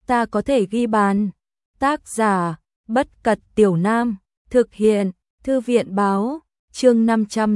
ta có thể ghi bàn. Tác giả, Bất Cật Tiểu Nam, thực hiện, Thư viện Báo, chương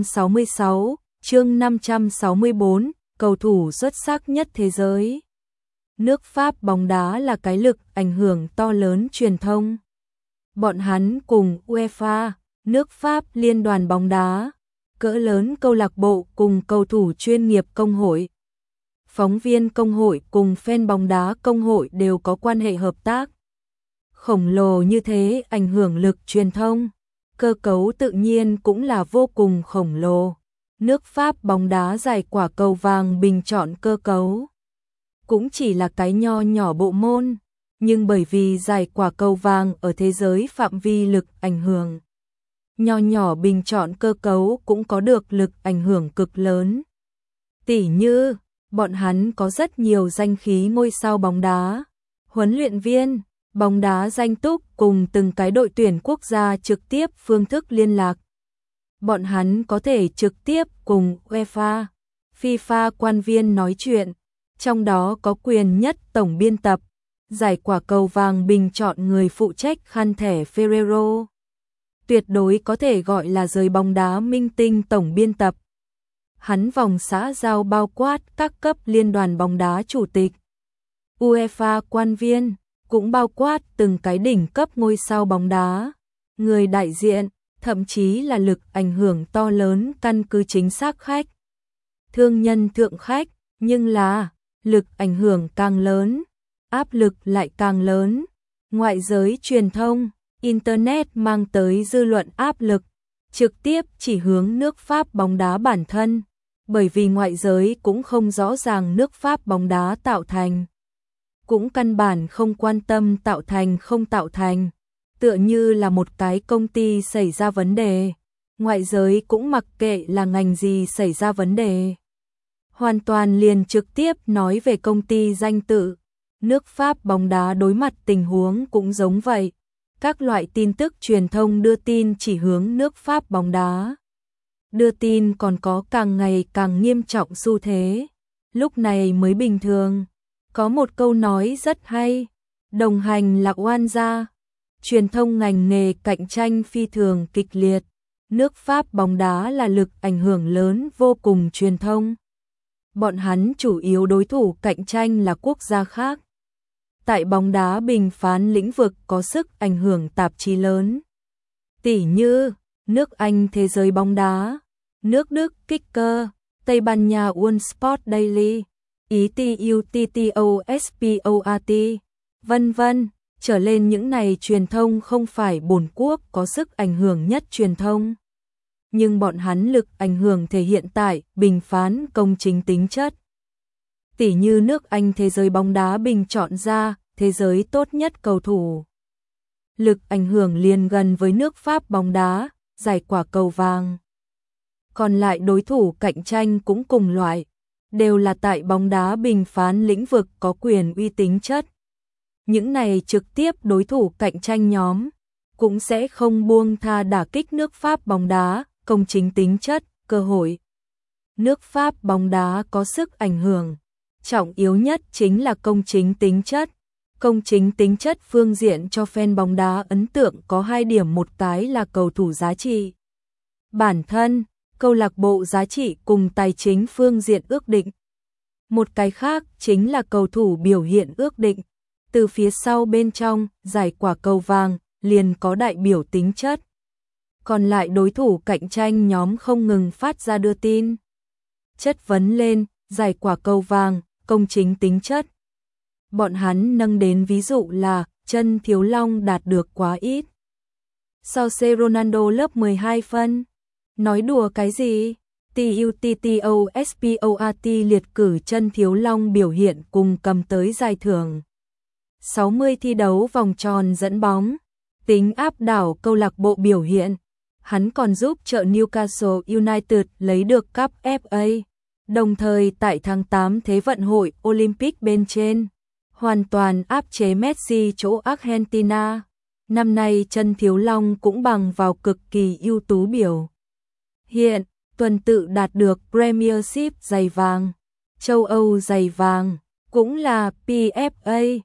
566, chương 564, cầu thủ xuất sắc nhất thế giới. Nước Pháp bóng đá là cái lực ảnh hưởng to lớn truyền thông. Bọn hắn cùng UEFA, nước Pháp liên đoàn bóng đá, cỡ lớn câu lạc bộ cùng cầu thủ chuyên nghiệp công hội. Phóng viên công hội cùng fan bóng đá công hội đều có quan hệ hợp tác. Khổng lồ như thế ảnh hưởng lực truyền thông, cơ cấu tự nhiên cũng là vô cùng khổng lồ. Nước Pháp bóng đá giải quả cầu vàng bình chọn cơ cấu. Cũng chỉ là cái nho nhỏ bộ môn, nhưng bởi vì giải quả cầu vàng ở thế giới phạm vi lực ảnh hưởng. Nho nhỏ bình chọn cơ cấu cũng có được lực ảnh hưởng cực lớn. Tỉ như, bọn hắn có rất nhiều danh khí ngôi sao bóng đá, huấn luyện viên, bóng đá danh túc cùng từng cái đội tuyển quốc gia trực tiếp phương thức liên lạc. Bọn hắn có thể trực tiếp cùng UEFA, FIFA quan viên nói chuyện, trong đó có quyền nhất tổng biên tập, giải quả cầu vàng bình chọn người phụ trách khăn thẻ Ferrero. Tuyệt đối có thể gọi là giới bóng đá minh tinh tổng biên tập. Hắn vòng xã giao bao quát các cấp liên đoàn bóng đá chủ tịch, UEFA quan viên, cũng bao quát từng cái đỉnh cấp ngôi sao bóng đá, người đại diện, thậm chí là lực ảnh hưởng to lớn căn cứ chính xác khách. Thương nhân thượng khách, nhưng là lực ảnh hưởng càng lớn, áp lực lại càng lớn. Ngoại giới truyền thông, Internet mang tới dư luận áp lực, trực tiếp chỉ hướng nước Pháp bóng đá bản thân, bởi vì ngoại giới cũng không rõ ràng nước Pháp bóng đá tạo thành. Cũng căn bản không quan tâm tạo thành không tạo thành, tựa như là một cái công ty xảy ra vấn đề, ngoại giới cũng mặc kệ là ngành gì xảy ra vấn đề. Hoàn toàn liền trực tiếp nói về công ty danh tự. Nước Pháp bóng đá đối mặt tình huống cũng giống vậy. Các loại tin tức truyền thông đưa tin chỉ hướng nước Pháp bóng đá. Đưa tin còn có càng ngày càng nghiêm trọng xu thế. Lúc này mới bình thường. Có một câu nói rất hay. Đồng hành là oan gia. Truyền thông ngành nghề cạnh tranh phi thường kịch liệt. Nước Pháp bóng đá là lực ảnh hưởng lớn vô cùng truyền thông. Bọn hắn chủ yếu đối thủ cạnh tranh là quốc gia khác. Tại bóng đá bình phán lĩnh vực có sức ảnh hưởng tạp chí lớn. Tỉ như, nước Anh Thế giới bóng đá, nước Đức Kicker, Tây Ban Nha One Sport Daily, Ý TUTTOSPORT, vân vân. Trở lên những này truyền thông không phải bổn quốc có sức ảnh hưởng nhất truyền thông. Nhưng bọn hắn lực ảnh hưởng thể hiện tại bình phán công chính tính chất. Tỉ như nước Anh Thế giới bóng đá bình chọn ra thế giới tốt nhất cầu thủ. Lực ảnh hưởng liền gần với nước Pháp bóng đá, giải quả cầu vàng. Còn lại đối thủ cạnh tranh cũng cùng loại, đều là tại bóng đá bình phán lĩnh vực có quyền uy tín chất. Những này trực tiếp đối thủ cạnh tranh nhóm, cũng sẽ không buông tha đả kích nước Pháp bóng đá, công chính tính chất, cơ hội. Nước Pháp bóng đá có sức ảnh hưởng, trọng yếu nhất chính là công chính tính chất. Công chính tính chất phương diện cho fan bóng đá ấn tượng có 2 điểm, một cái là cầu thủ giá trị bản thân, câu lạc bộ giá trị cùng tài chính phương diện ước định. Một cái khác chính là cầu thủ biểu hiện ước định. Từ phía sau bên trong, giải quả cầu vàng liền có đại biểu tính chất. Còn lại đối thủ cạnh tranh nhóm không ngừng phát ra đưa tin, chất vấn lên giải quả cầu vàng, công chính tính chất. Bọn hắn nâng đến ví dụ là chân Thiếu Long đạt được quá ít. Sao C Ronaldo lớp 12 phân? Nói đùa cái gì? TUTTOSPORT liệt cử chân Thiếu Long biểu hiện cùng cầm tới giải thưởng. 60 thi đấu vòng tròn dẫn bóng, tính áp đảo câu lạc bộ biểu hiện. Hắn còn giúp trợ Newcastle United lấy được cúp FA, đồng thời tại tháng 8 Thế vận hội Olympic bên trên, hoàn toàn áp chế Messi chỗ Argentina. Năm nay chân Thiếu Long cũng bằng vào cực kỳ ưu tú biểu hiện, tuần tự đạt được Premiership giày vàng, châu Âu giày vàng, cũng là PFA,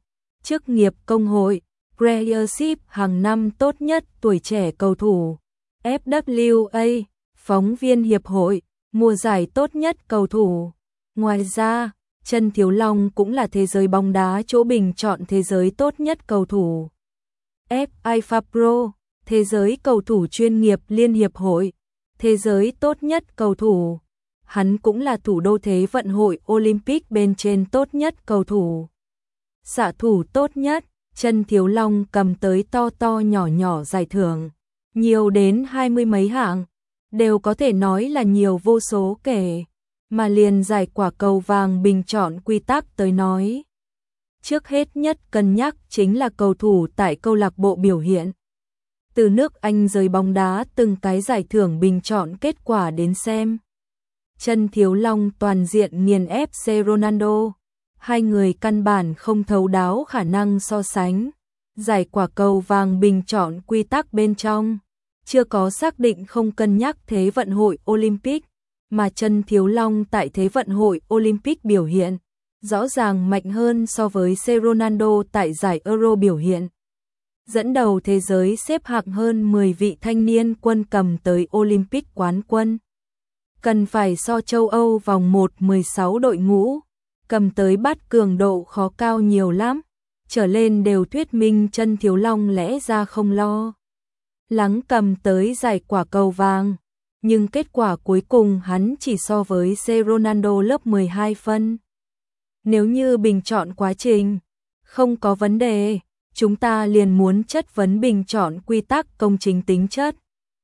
chức nghiệp công hội, Premiership hàng năm tốt nhất tuổi trẻ cầu thủ, FWA, phóng viên hiệp hội, mùa giải tốt nhất cầu thủ. Ngoài ra, Trần Thiếu Long cũng là thế giới bóng đá chỗ bình chọn thế giới tốt nhất cầu thủ. FIFA Pro, thế giới cầu thủ chuyên nghiệp Liên hiệp hội, thế giới tốt nhất cầu thủ. Hắn cũng là thủ đô Thế vận hội Olympic bên trên tốt nhất cầu thủ. Xạ thủ tốt nhất, Trần Thiếu Long cầm tới to to nhỏ nhỏ giải thưởng, nhiều đến 20 mấy hạng, đều có thể nói là nhiều vô số kể, mà liền giải quả cầu vàng bình chọn quy tắc tới nói. Trước hết nhất cân nhắc chính là cầu thủ tại câu lạc bộ biểu hiện. Từ nước Anh giới bóng đá từng cái giải thưởng bình chọn kết quả đến xem. Trần Thiếu Long toàn diện nghiền ép C. Ronaldo. Hai người căn bản không thấu đáo khả năng so sánh. Giải quả cầu vàng bình chọn quy tắc bên trong. Chưa có xác định không cân nhắc Thế vận hội Olympic. Mà Trần Thiếu Long tại Thế vận hội Olympic biểu hiện. Rõ ràng mạnh hơn so với C. Ronaldo tại giải Euro biểu hiện. Dẫn đầu thế giới xếp hạng hơn 10 vị thanh niên quân cầm tới Olympic quán quân. Cần phải so châu Âu vòng 1-16 đội ngũ, cầm tới bát cường độ khó cao nhiều lắm, trở lên đều thuyết minh Trần Thiếu Long lẽ ra không lo lắng cầm tới giải quả cầu vàng, nhưng kết quả cuối cùng hắn chỉ so với C. Ronaldo lớp 12 phân. Nếu như bình chọn quá trình không có vấn đề, chúng ta liền muốn chất vấn bình chọn quy tắc công chính tính chất.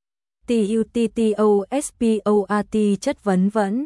TUTTOSPORT chất vấn vẫn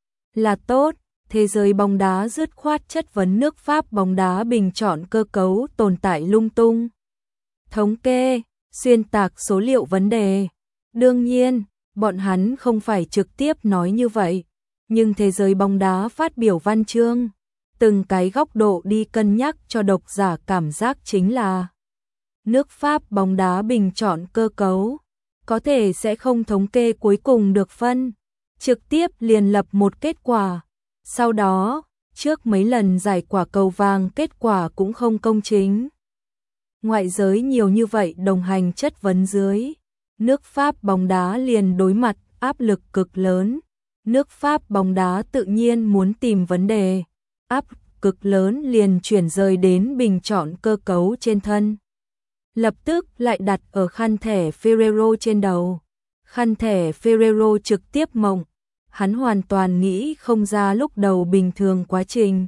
là tốt, thế giới bóng đá dứt khoát chất vấn nước Pháp bóng đá bình chọn cơ cấu tồn tại lung tung. Thống kê, xuyên tạc số liệu vấn đề. Đương nhiên, bọn hắn không phải trực tiếp nói như vậy, nhưng thế giới bóng đá phát biểu văn chương, từng cái góc độ đi cân nhắc cho độc giả cảm giác chính là nước Pháp bóng đá bình chọn cơ cấu, có thể sẽ không thống kê cuối cùng được phân, trực tiếp liền lập một kết quả. Sau đó, trước mấy lần giải quả cầu vàng kết quả cũng không công chính. Ngoại giới nhiều như vậy đồng hành chất vấn dưới, nước Pháp bóng đá liền đối mặt áp lực cực lớn. Nước Pháp bóng đá tự nhiên muốn tìm vấn đề, áp cực lớn liền chuyển rời đến bình chọn cơ cấu trên thân. Lập tức lại đặt ở khăn thẻ Ferrero trên đầu. Khăn thẻ Ferrero trực tiếp mộng, hắn hoàn toàn nghĩ không ra lúc đầu bình thường quá trình.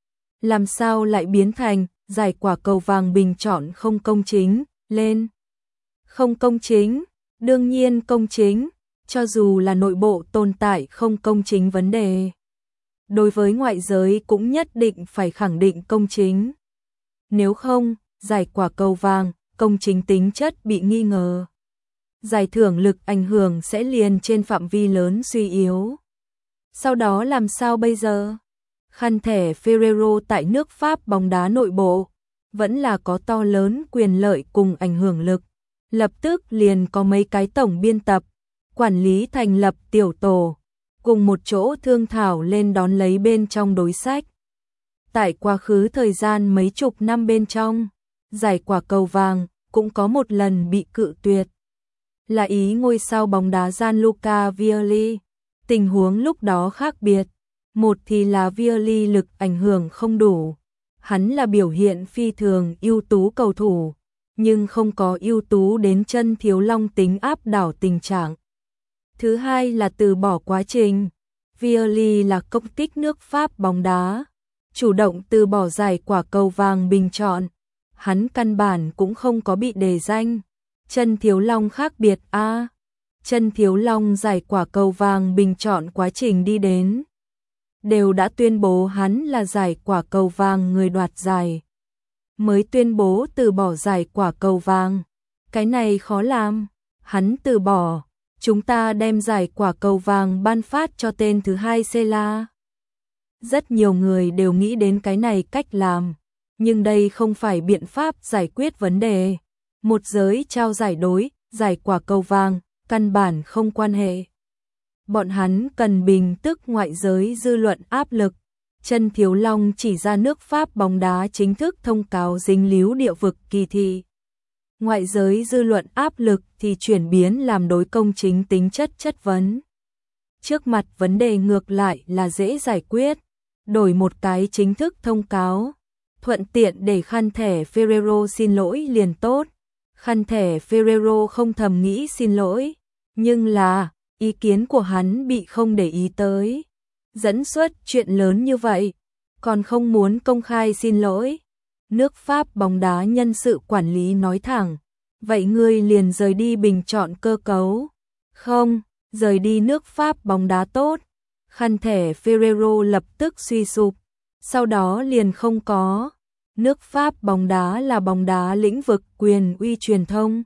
Làm sao lại biến thành giải quả cầu vàng bình chọn không công chính, lên. Không công chính, đương nhiên công chính, cho dù là nội bộ tồn tại không công chính vấn đề. Đối với ngoại giới cũng nhất định phải khẳng định công chính. Nếu không, giải quả cầu vàng, công chính tính chất bị nghi ngờ. Giải thưởng lực ảnh hưởng sẽ liền trên phạm vi lớn suy yếu. Sau đó làm sao bây giờ? Khăn thẻ Ferrero tại nước Pháp bóng đá nội bộ, vẫn là có to lớn quyền lợi cùng ảnh hưởng lực. Lập tức liền có mấy cái tổng biên tập, quản lý thành lập tiểu tổ, cùng một chỗ thương thảo lên đón lấy bên trong đối sách. Tại quá khứ thời gian mấy chục năm bên trong, giải quả cầu vàng cũng có một lần bị cự tuyệt. Là ý ngôi sao bóng đá Gianluca Vialli. Tình huống lúc đó khác biệt. Một thì là Vialli lực ảnh hưởng không đủ. Hắn là biểu hiện phi thường ưu tú cầu thủ, nhưng không có ưu tú đến Trần Thiếu Long tính áp đảo tình trạng. Thứ hai là từ bỏ quá trình. Vialli là công tích nước Pháp bóng đá, chủ động từ bỏ giải quả cầu vàng bình chọn. Hắn căn bản cũng không có bị đề danh. Trần Thiếu Long khác biệt a. Trần Thiếu Long giải quả cầu vàng bình chọn quá trình đi đến, đều đã tuyên bố hắn là giải quả cầu vàng người đoạt giải. Mới tuyên bố từ bỏ giải quả cầu vàng. Cái này khó làm. Hắn từ bỏ. Chúng ta đem giải quả cầu vàng ban phát cho tên thứ hai Sela. Rất nhiều người đều nghĩ đến cái này cách làm. Nhưng đây không phải biện pháp giải quyết vấn đề. Một giới trao giải đối, giải quả cầu vàng, căn bản không quan hệ. Bọn hắn cần bình tức ngoại giới dư luận áp lực. Chân Thiếu Long chỉ ra nước Pháp bóng đá chính thức thông cáo dính líu địa vực kỳ thị. Ngoại giới dư luận áp lực thì chuyển biến làm đối công chính tính chất vấn. Trước mặt vấn đề ngược lại là dễ giải quyết, đổi một cái chính thức thông cáo, thuận tiện để khăn thẻ Ferrero xin lỗi liền tốt. Khăn thẻ Ferrero không thầm nghĩ xin lỗi, nhưng là ý kiến của hắn bị không để ý tới. Dẫn xuất chuyện lớn như vậy, còn không muốn công khai xin lỗi. Nước Pháp bóng đá nhân sự quản lý nói thẳng, vậy ngươi liền rời đi bình chọn cơ cấu. Không, rời đi nước Pháp bóng đá tốt. Khăn thẻ Ferrero lập tức suy sụp, sau đó liền không có. Nước Pháp bóng đá là bóng đá lĩnh vực quyền uy truyền thông.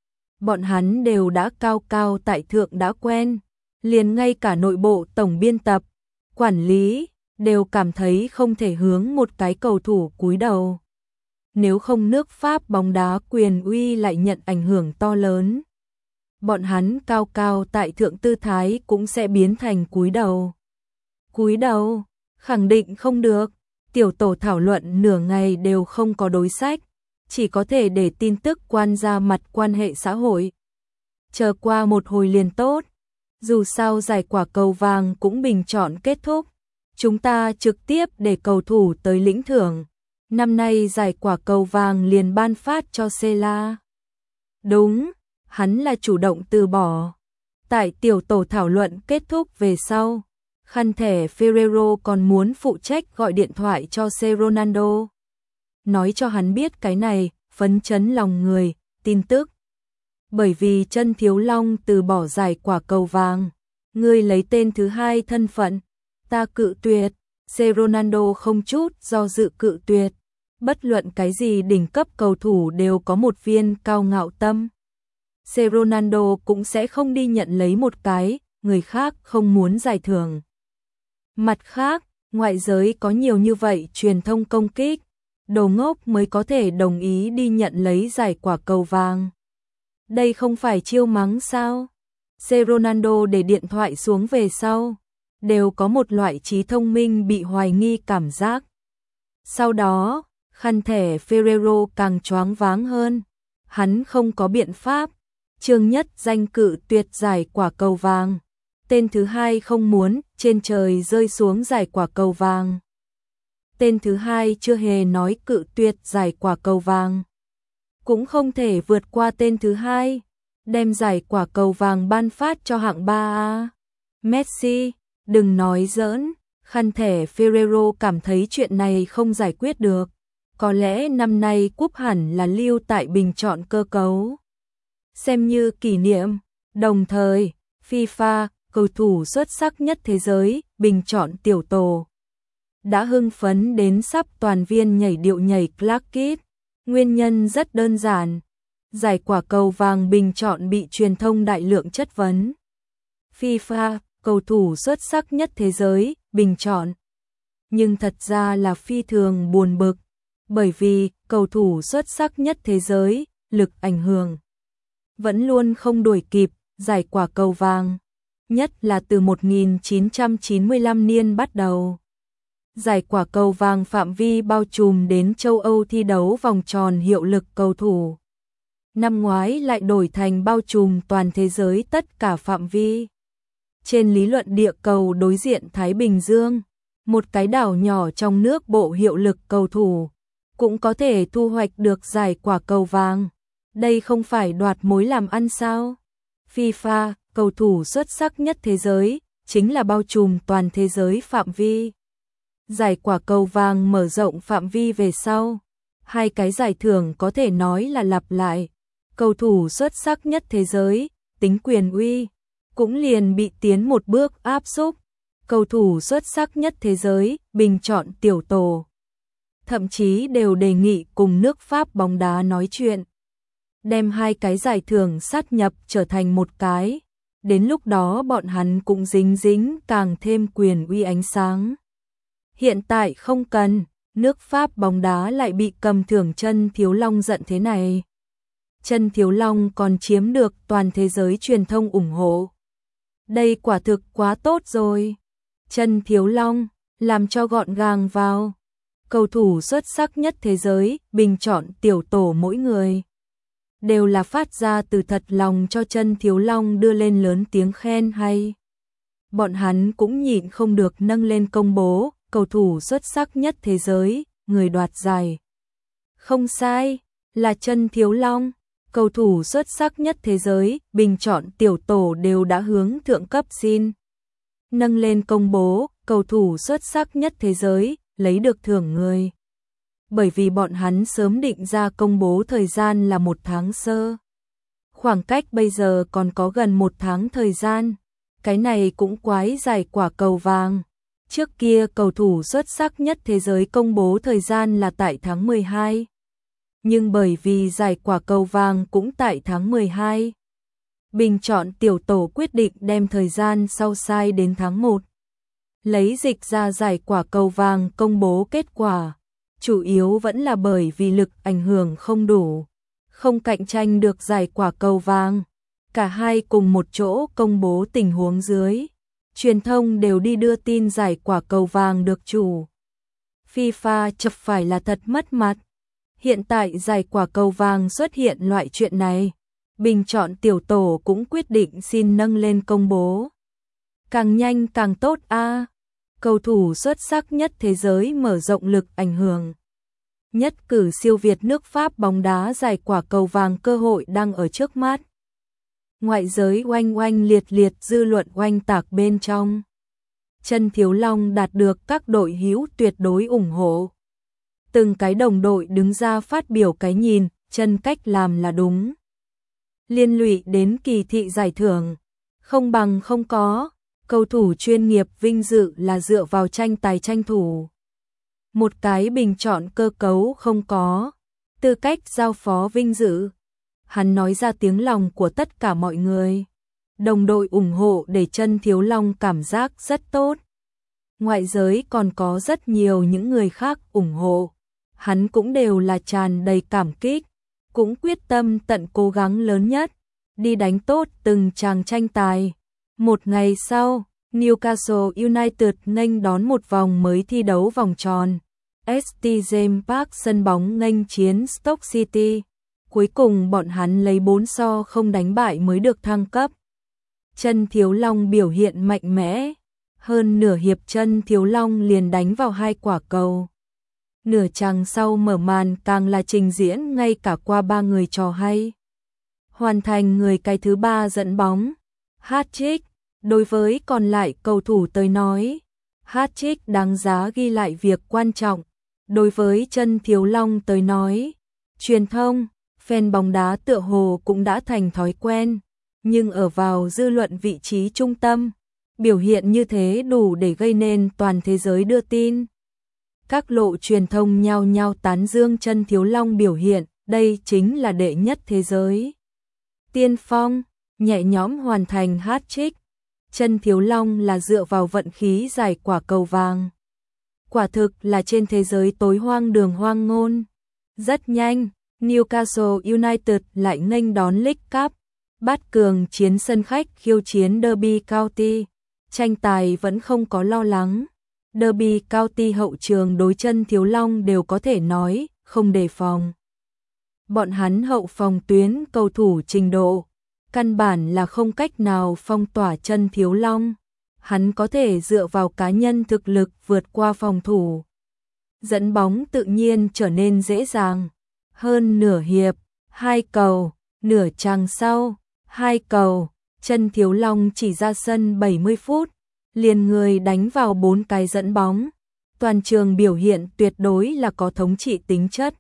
Bọn hắn đều đã cao cao tại thượng đã quen, liền ngay cả nội bộ tổng biên tập, quản lý, đều cảm thấy không thể hướng một cái cầu thủ cúi đầu. Nếu không nước Pháp bóng đá quyền uy lại nhận ảnh hưởng to lớn. Bọn hắn cao cao tại thượng tư thái cũng sẽ biến thành cúi đầu. Cúi đầu, khẳng định không được. Tiểu tổ thảo luận nửa ngày đều không có đối sách, chỉ có thể để tin tức quan ra mặt quan hệ xã hội. Chờ qua một hồi liền tốt, dù sao giải quả cầu vàng cũng bình chọn kết thúc. Chúng ta trực tiếp để cầu thủ tới lĩnh thưởng. Năm nay giải quả cầu vàng liền ban phát cho Sela. Đúng, hắn là chủ động từ bỏ. Tại tiểu tổ thảo luận kết thúc về sau, khăn thẻ Ferrero còn muốn phụ trách gọi điện thoại cho Ronaldo. Nói cho hắn biết cái này, phấn chấn lòng người, tin tức. Bởi vì Chân Thiếu Long từ bỏ giải quả cầu vàng, ngươi lấy tên thứ hai thân phận, ta cự tuyệt. Ronaldo không chút do dự cự tuyệt. Bất luận cái gì đỉnh cấp cầu thủ đều có một viên cao ngạo tâm. Ronaldo cũng sẽ không đi nhận lấy một cái, người khác không muốn giải thưởng. Mặt khác, ngoại giới có nhiều như vậy truyền thông công kích, đồ ngốc mới có thể đồng ý đi nhận lấy giải quả cầu vàng. Đây không phải chiêu mắng sao? Ronaldo để điện thoại xuống về sau, đều có một loại trí thông minh bị hoài nghi cảm giác. Sau đó, khăn thẻ Ferrero càng choáng váng hơn, hắn không có biện pháp. Trương Nhất Danh cự tuyệt giải quả cầu vàng. Tên thứ hai không muốn, trên trời rơi xuống giải quả cầu vàng. Tên thứ hai chưa hề nói cự tuyệt giải quả cầu vàng. Cũng không thể vượt qua tên thứ hai, đem giải quả cầu vàng ban phát cho hạng 3A. Messi, đừng nói giỡn, khăn thẻ Ferrero cảm thấy chuyện này không giải quyết được. Có lẽ năm nay cúp hẳn là lưu tại bình chọn cơ cấu. Xem như kỷ niệm, đồng thời, FIFA, cầu thủ xuất sắc nhất thế giới, bình chọn tiểu tổ. Đã hưng phấn đến sắp toàn viên nhảy điệu nhảy Clark Kid. Nguyên nhân rất đơn giản. Giải quả cầu vàng bình chọn bị truyền thông đại lượng chất vấn. FIFA, cầu thủ xuất sắc nhất thế giới, bình chọn. Nhưng thật ra là phi thường buồn bực. Bởi vì, cầu thủ xuất sắc nhất thế giới, lực ảnh hưởng vẫn luôn không đuổi kịp giải quả cầu vàng, nhất là từ 1995 niên bắt đầu. Giải quả cầu vàng phạm vi bao trùm đến châu Âu thi đấu vòng tròn hiệu lực cầu thủ. Năm ngoái lại đổi thành bao trùm toàn thế giới tất cả phạm vi. Trên lý luận địa cầu đối diện Thái Bình Dương, một cái đảo nhỏ trong nước bộ hiệu lực cầu thủ, cũng có thể thu hoạch được giải quả cầu vàng. Đây không phải đoạt mối làm ăn sao? FIFA, cầu thủ xuất sắc nhất thế giới, chính là bao trùm toàn thế giới phạm vi. Giải quả cầu vàng mở rộng phạm vi về sau. Hai cái giải thưởng có thể nói là lặp lại. Cầu thủ xuất sắc nhất thế giới, tính quyền uy, cũng liền bị tiến một bước áp xúc. Cầu thủ xuất sắc nhất thế giới, bình chọn tiểu tổ. Thậm chí đều đề nghị cùng nước Pháp bóng đá nói chuyện. Đem hai cái giải thưởng sát nhập trở thành một cái. Đến lúc đó bọn hắn cũng dính càng thêm quyền uy ánh sáng. Hiện tại không cần, nước Pháp bóng đá lại bị cầm thưởng Chân Thiếu Long giận thế này. Chân Thiếu Long còn chiếm được toàn thế giới truyền thông ủng hộ. Đây quả thực quá tốt rồi. Chân Thiếu Long làm cho gọn gàng vào. Cầu thủ xuất sắc nhất thế giới, bình chọn tiểu tổ mỗi người đều là phát ra từ thật lòng cho Chân Thiếu Long đưa lên lớn tiếng khen hay. Bọn hắn cũng nhịn không được nâng lên công bố, cầu thủ xuất sắc nhất thế giới, người đoạt giải. Không sai, là Chân Thiếu Long, cầu thủ xuất sắc nhất thế giới, bình chọn tiểu tổ đều đã hướng thượng cấp xin. Nâng lên công bố, cầu thủ xuất sắc nhất thế giới, lấy được thưởng người. Bởi vì bọn hắn sớm định ra công bố thời gian là 1 tháng sơ. Khoảng cách bây giờ còn có gần 1 tháng thời gian. Cái này cũng quái giải quả cầu vàng. Trước kia cầu thủ xuất sắc nhất thế giới công bố thời gian là tại tháng 12. Nhưng bởi vì giải quả cầu vàng cũng tại tháng 12. Bình chọn tiểu tổ quyết định đem thời gian sau sai đến tháng 1. Lấy dịch ra giải quả cầu vàng công bố kết quả. Chủ yếu vẫn là bởi vì lực ảnh hưởng không đủ. Không cạnh tranh được giải quả cầu vàng. Cả hai cùng một chỗ công bố tình huống dưới. Truyền thông đều đi đưa tin giải quả cầu vàng được chủ FIFA chụp phải là thật mất mặt. Hiện tại giải quả cầu vàng xuất hiện loại chuyện này. Bình chọn tiểu tổ cũng quyết định xin nâng lên công bố. Càng nhanh càng tốt a. Cầu thủ xuất sắc nhất thế giới mở rộng lực ảnh hưởng. Nhất cử siêu việt nước Pháp bóng đá giải quả cầu vàng cơ hội đang ở trước mắt. Ngoại giới oanh oanh liệt liệt dư luận oanh tạc bên trong. Chân Thiếu Long đạt được các đội hữu tuyệt đối ủng hộ. Từng cái đồng đội đứng ra phát biểu cái nhìn, chân cách làm là đúng. Liên lụy đến kỳ thị giải thưởng, không bằng không có, cầu thủ chuyên nghiệp vinh dự là dựa vào tranh tài tranh thủ. Một cái bình chọn cơ cấu không có, tư cách giao phó vinh dự. Hắn nói ra tiếng lòng của tất cả mọi người. Đồng đội ủng hộ để Chân Thiếu Long cảm giác rất tốt. Ngoại giới còn có rất nhiều những người khác ủng hộ. Hắn cũng đều là tràn đầy cảm kích, cũng quyết tâm tận cố gắng lớn nhất, đi đánh tốt từng chàng tranh tài. Một ngày sau, Newcastle United nghênh đón một vòng mới thi đấu vòng tròn. St James Park sân bóng nghênh chiến Stoke City. Cuối cùng bọn hắn lấy 4-0 đánh bại mới được thăng cấp. Chân Thiếu Long biểu hiện mạnh mẽ. Hơn nửa hiệp Chân Thiếu Long liền đánh vào 2 quả cầu. Nửa chàng sau mở màn càng là trình diễn ngay cả qua 3 người trò hay. Hoàn thành người cái thứ 3 dẫn bóng. Hat-trick. Đối với còn lại cầu thủ tới nói, hat-trick đáng giá ghi lại việc quan trọng. Đối với Chân Thiếu Long tới nói, truyền thông, fan bóng đá tựa hồ cũng đã thành thói quen, nhưng ở vào dư luận vị trí trung tâm, biểu hiện như thế đủ để gây nên toàn thế giới đưa tin. Các lộ truyền thông nhao nhao tán dương Chân Thiếu Long biểu hiện, đây chính là đệ nhất thế giới. Tiên phong, nhẹ nhõm hoàn thành hat-trick. Chân Thiếu Long là dựa vào vận khí giải quả cầu vàng. Quả thực là trên thế giới tối hoang đường hoang ngôn. Rất nhanh, Newcastle United lại nghênh đón League Cup. Bát cường chiến sân khách khiêu chiến Derby County. Tranh tài vẫn không có lo lắng. Derby County hậu trường đối Chân Thiếu Long đều có thể nói, không đề phòng. Bọn hắn hậu phòng tuyến cầu thủ trình độ. Căn bản là không cách nào phong tỏa Chân Thiếu Long. Hắn có thể dựa vào cá nhân thực lực vượt qua phòng thủ. Dẫn bóng tự nhiên trở nên dễ dàng. Hơn nửa hiệp, 2 cầu, nửa chàng sau, 2 cầu, Chân Thiếu Long chỉ ra sân 70 phút, liền người đánh vào 4 cái dẫn bóng. Toàn trường biểu hiện tuyệt đối là có thống trị tính chất.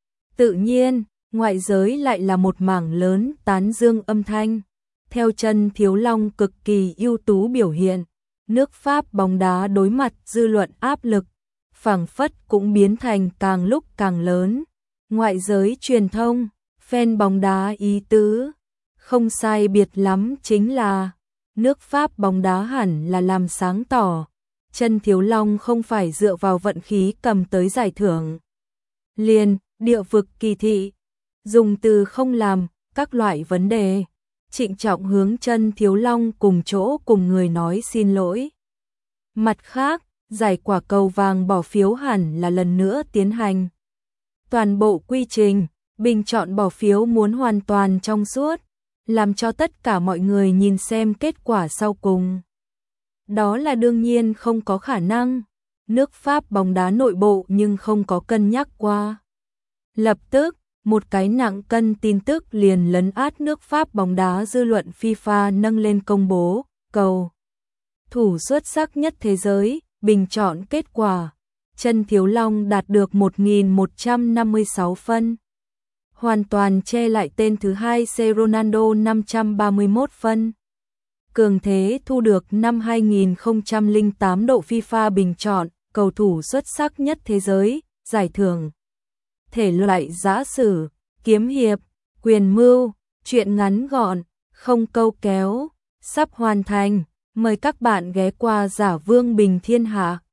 Tự nhiên, ngoại giới lại là một mảng lớn tán dương âm thanh. Theo Chân Thiếu Long cực kỳ ưu tú biểu hiện, nước Pháp bóng đá đối mặt dư luận áp lực, phảng phất cũng biến thành càng lúc càng lớn. Ngoại giới truyền thông, fan bóng đá ý tứ, không sai biệt lắm chính là nước Pháp bóng đá hẳn là làm sáng tỏ. Chân Thiếu Long không phải dựa vào vận khí cầm tới giải thưởng. Liền, địa vực kỳ thị, dùng từ không làm, các loại vấn đề. Trịnh trọng hướng Chân Thiếu Long cùng chỗ cùng người nói xin lỗi. Mặt khác, giải quả cầu vàng bỏ phiếu hẳn là lần nữa tiến hành. Toàn bộ quy trình, bình chọn bỏ phiếu muốn hoàn toàn trong suốt, làm cho tất cả mọi người nhìn xem kết quả sau cùng. Đó là đương nhiên không có khả năng, nước Pháp bóng đá nội bộ nhưng không có cân nhắc qua. Lập tức, một cái nặng cân tin tức liền lấn át nước Pháp bóng đá, dư luận FIFA nâng lên công bố, cầu thủ xuất sắc nhất thế giới, bình chọn kết quả. Trần Thiếu Long đạt được 1.156 phân. Hoàn toàn che lại tên thứ hai C. Ronaldo 531 phân. Cường Thế thu được năm 2008 độ FIFA bình chọn, cầu thủ xuất sắc nhất thế giới, giải thưởng. Thể loại giã sử, kiếm hiệp, quyền mưu, truyện ngắn gọn, không câu kéo, sắp hoàn thành. Mời các bạn ghé qua Giả Vương Bình Thiên Hạ.